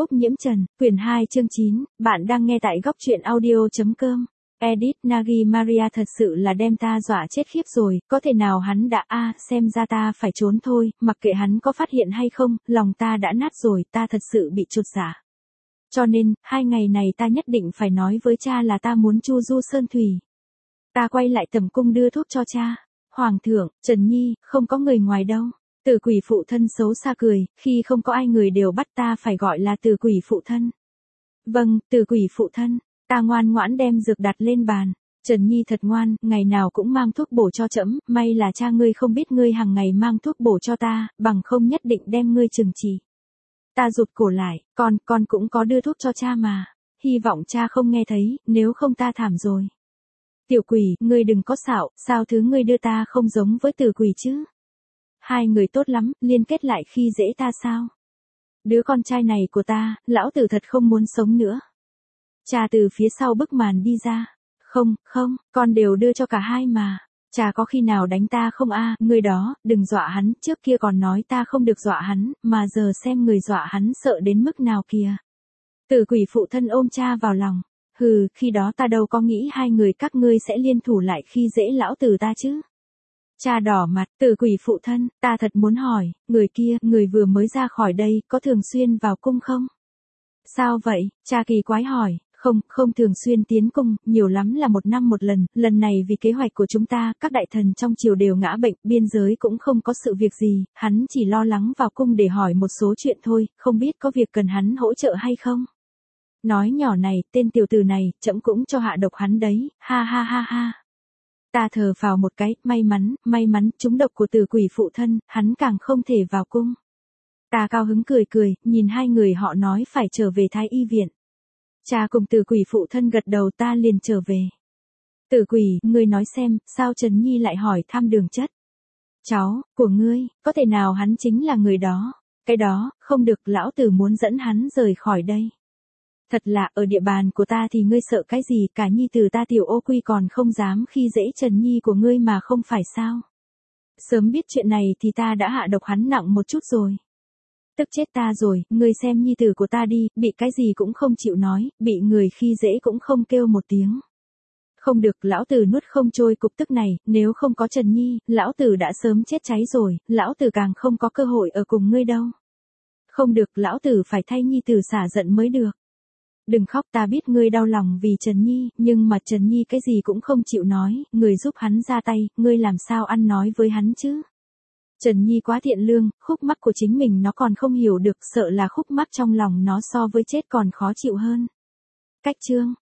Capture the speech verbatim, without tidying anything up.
Úc Nhiễm Trần, quyển hai chương chín, bạn đang nghe tại góc truyện audio.com. Edit Nagi Maria thật sự là đem ta dọa chết khiếp rồi, có thể nào hắn đã a à, xem ra ta phải trốn thôi, mặc kệ hắn có phát hiện hay không, lòng ta đã nát rồi, ta thật sự bị chột dạ. Cho nên, hai ngày này ta nhất định phải nói với cha là ta muốn chu du sơn thủy. Ta quay lại tầm cung đưa thuốc cho cha. Hoàng thượng, Trần Nhi, không có người ngoài đâu. Tử quỷ phụ thân xấu xa cười, khi không có ai người đều bắt ta phải gọi là tử quỷ phụ thân. Vâng, tử quỷ phụ thân, ta ngoan ngoãn đem dược đặt lên bàn. Trần Nhi thật ngoan, ngày nào cũng mang thuốc bổ cho trẫm, may là cha ngươi không biết ngươi hàng ngày mang thuốc bổ cho ta, bằng không nhất định đem ngươi trừng trị. Ta rụt cổ lại, con, con cũng có đưa thuốc cho cha mà, hy vọng cha không nghe thấy, nếu không ta thảm rồi. Tiểu quỷ, ngươi đừng có xạo, sao thứ ngươi đưa ta không giống với tử quỷ chứ? Hai người tốt lắm, liên kết lại khi dễ ta sao? Đứa con trai này của ta, lão tử thật không muốn sống nữa. Cha từ phía sau bức màn đi ra. Không, không, con đều đưa cho cả hai mà. Cha có khi nào đánh ta không a? À, người đó, đừng dọa hắn, trước kia còn nói ta không được dọa hắn, mà giờ xem người dọa hắn sợ đến mức nào kìa. Tử quỷ phụ thân ôm cha vào lòng. Hừ, khi đó ta đâu có nghĩ hai người các ngươi sẽ liên thủ lại khi dễ lão tử ta chứ. Cha đỏ mặt, tử quỷ phụ thân, ta thật muốn hỏi, người kia, người vừa mới ra khỏi đây, có thường xuyên vào cung không? Sao vậy? Cha kỳ quái hỏi, không, không thường xuyên tiến cung, nhiều lắm là một năm một lần, lần này vì kế hoạch của chúng ta, các đại thần trong triều đều ngã bệnh, biên giới cũng không có sự việc gì, hắn chỉ lo lắng vào cung để hỏi một số chuyện thôi, không biết có việc cần hắn hỗ trợ hay không? Nói nhỏ này, tên tiểu tử này, trẫm cũng cho hạ độc hắn đấy, ha ha ha ha. Ta thở vào một cái, may mắn, may mắn, trúng độc của tử quỷ phụ thân, hắn càng không thể vào cung. Ta cao hứng cười cười, nhìn hai người họ nói phải trở về Thái Y viện. Cha cùng tử quỷ phụ thân gật đầu ta liền trở về. Tử quỷ, ngươi nói xem, sao Trần Nhi lại hỏi thăm Đường Chất? Cháu, của ngươi, có thể nào hắn chính là người đó? Cái đó, không được, lão tử muốn dẫn hắn rời khỏi đây. Thật là, ở địa bàn của ta thì ngươi sợ cái gì, cả nhi tử ta tiểu ô quy còn không dám khi dễ Trần Nhi của ngươi mà không phải sao? Sớm biết chuyện này thì ta đã hạ độc hắn nặng một chút rồi. Tức chết ta rồi, ngươi xem nhi tử của ta đi, bị cái gì cũng không chịu nói, bị người khi dễ cũng không kêu một tiếng. Không được, lão tử nuốt không trôi cục tức này, nếu không có Trần Nhi, lão tử đã sớm chết cháy rồi, lão tử càng không có cơ hội ở cùng ngươi đâu. Không được, lão tử phải thay nhi tử xả giận mới được. Đừng khóc, ta biết ngươi đau lòng vì Trần Nhi, nhưng mà Trần Nhi cái gì cũng không chịu nói, người giúp hắn ra tay, ngươi làm sao ăn nói với hắn chứ? Trần Nhi quá thiện lương, khúc mắc của chính mình nó còn không hiểu được, sợ là khúc mắc trong lòng nó so với chết còn khó chịu hơn. Cách chương